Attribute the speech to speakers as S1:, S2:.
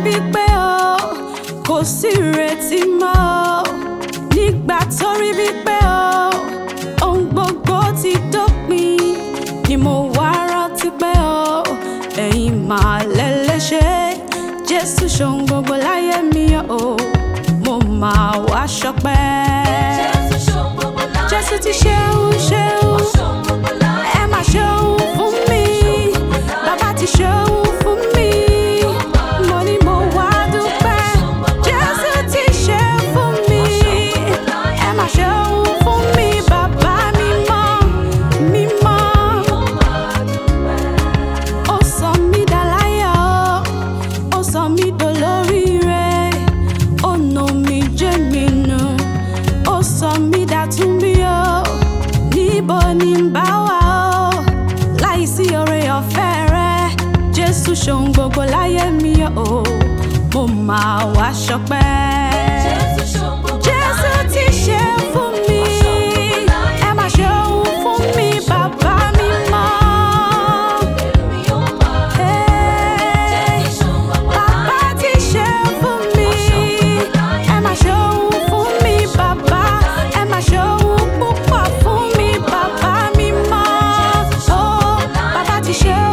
S1: bí pé o kò sí ìrètí mọ́, nígbà tó rí bí pé o ohun gbogbo ti dópin, ni mo wá rántí pé o ẹ̀yin máa lẹ́lẹ́ṣẹ̀. Jésù ṣohun gbogbo láyé mi o, mo máa wá ṣọpẹ́. Jésù ti ṣeun ṣeun, ẹ máa ṣeun fún mi, bàbá ti ṣeun fún mi, mo ní mo wá dúpẹ́. Jésù ti ṣe fún mi, ẹ máa ṣeun fún mi, bàbá mímọ́ mímọ́. Ó sọ mí dáláyọ̀, ó sọ mí dolóríire, ó nà mí jẹ́ mi nù, ó sọ mí dàtúnbí o. Níbo ni n bá wà o láìsí oore ọ̀fẹ́ rẹ? Jésù ṣohun gbogbo láyé mi o, mo máa wá ṣọpẹ́. Jésù ti ṣe fún mi, ẹ máa ṣeun fún mi, bàbá mímọ́. Bàbá ti ṣe fún mi, ẹ máa ṣeun fún mi, bàbá, ẹ máa ṣeun púpọ̀ fún mi, bàbá mímọ́. Bàbá ti ṣe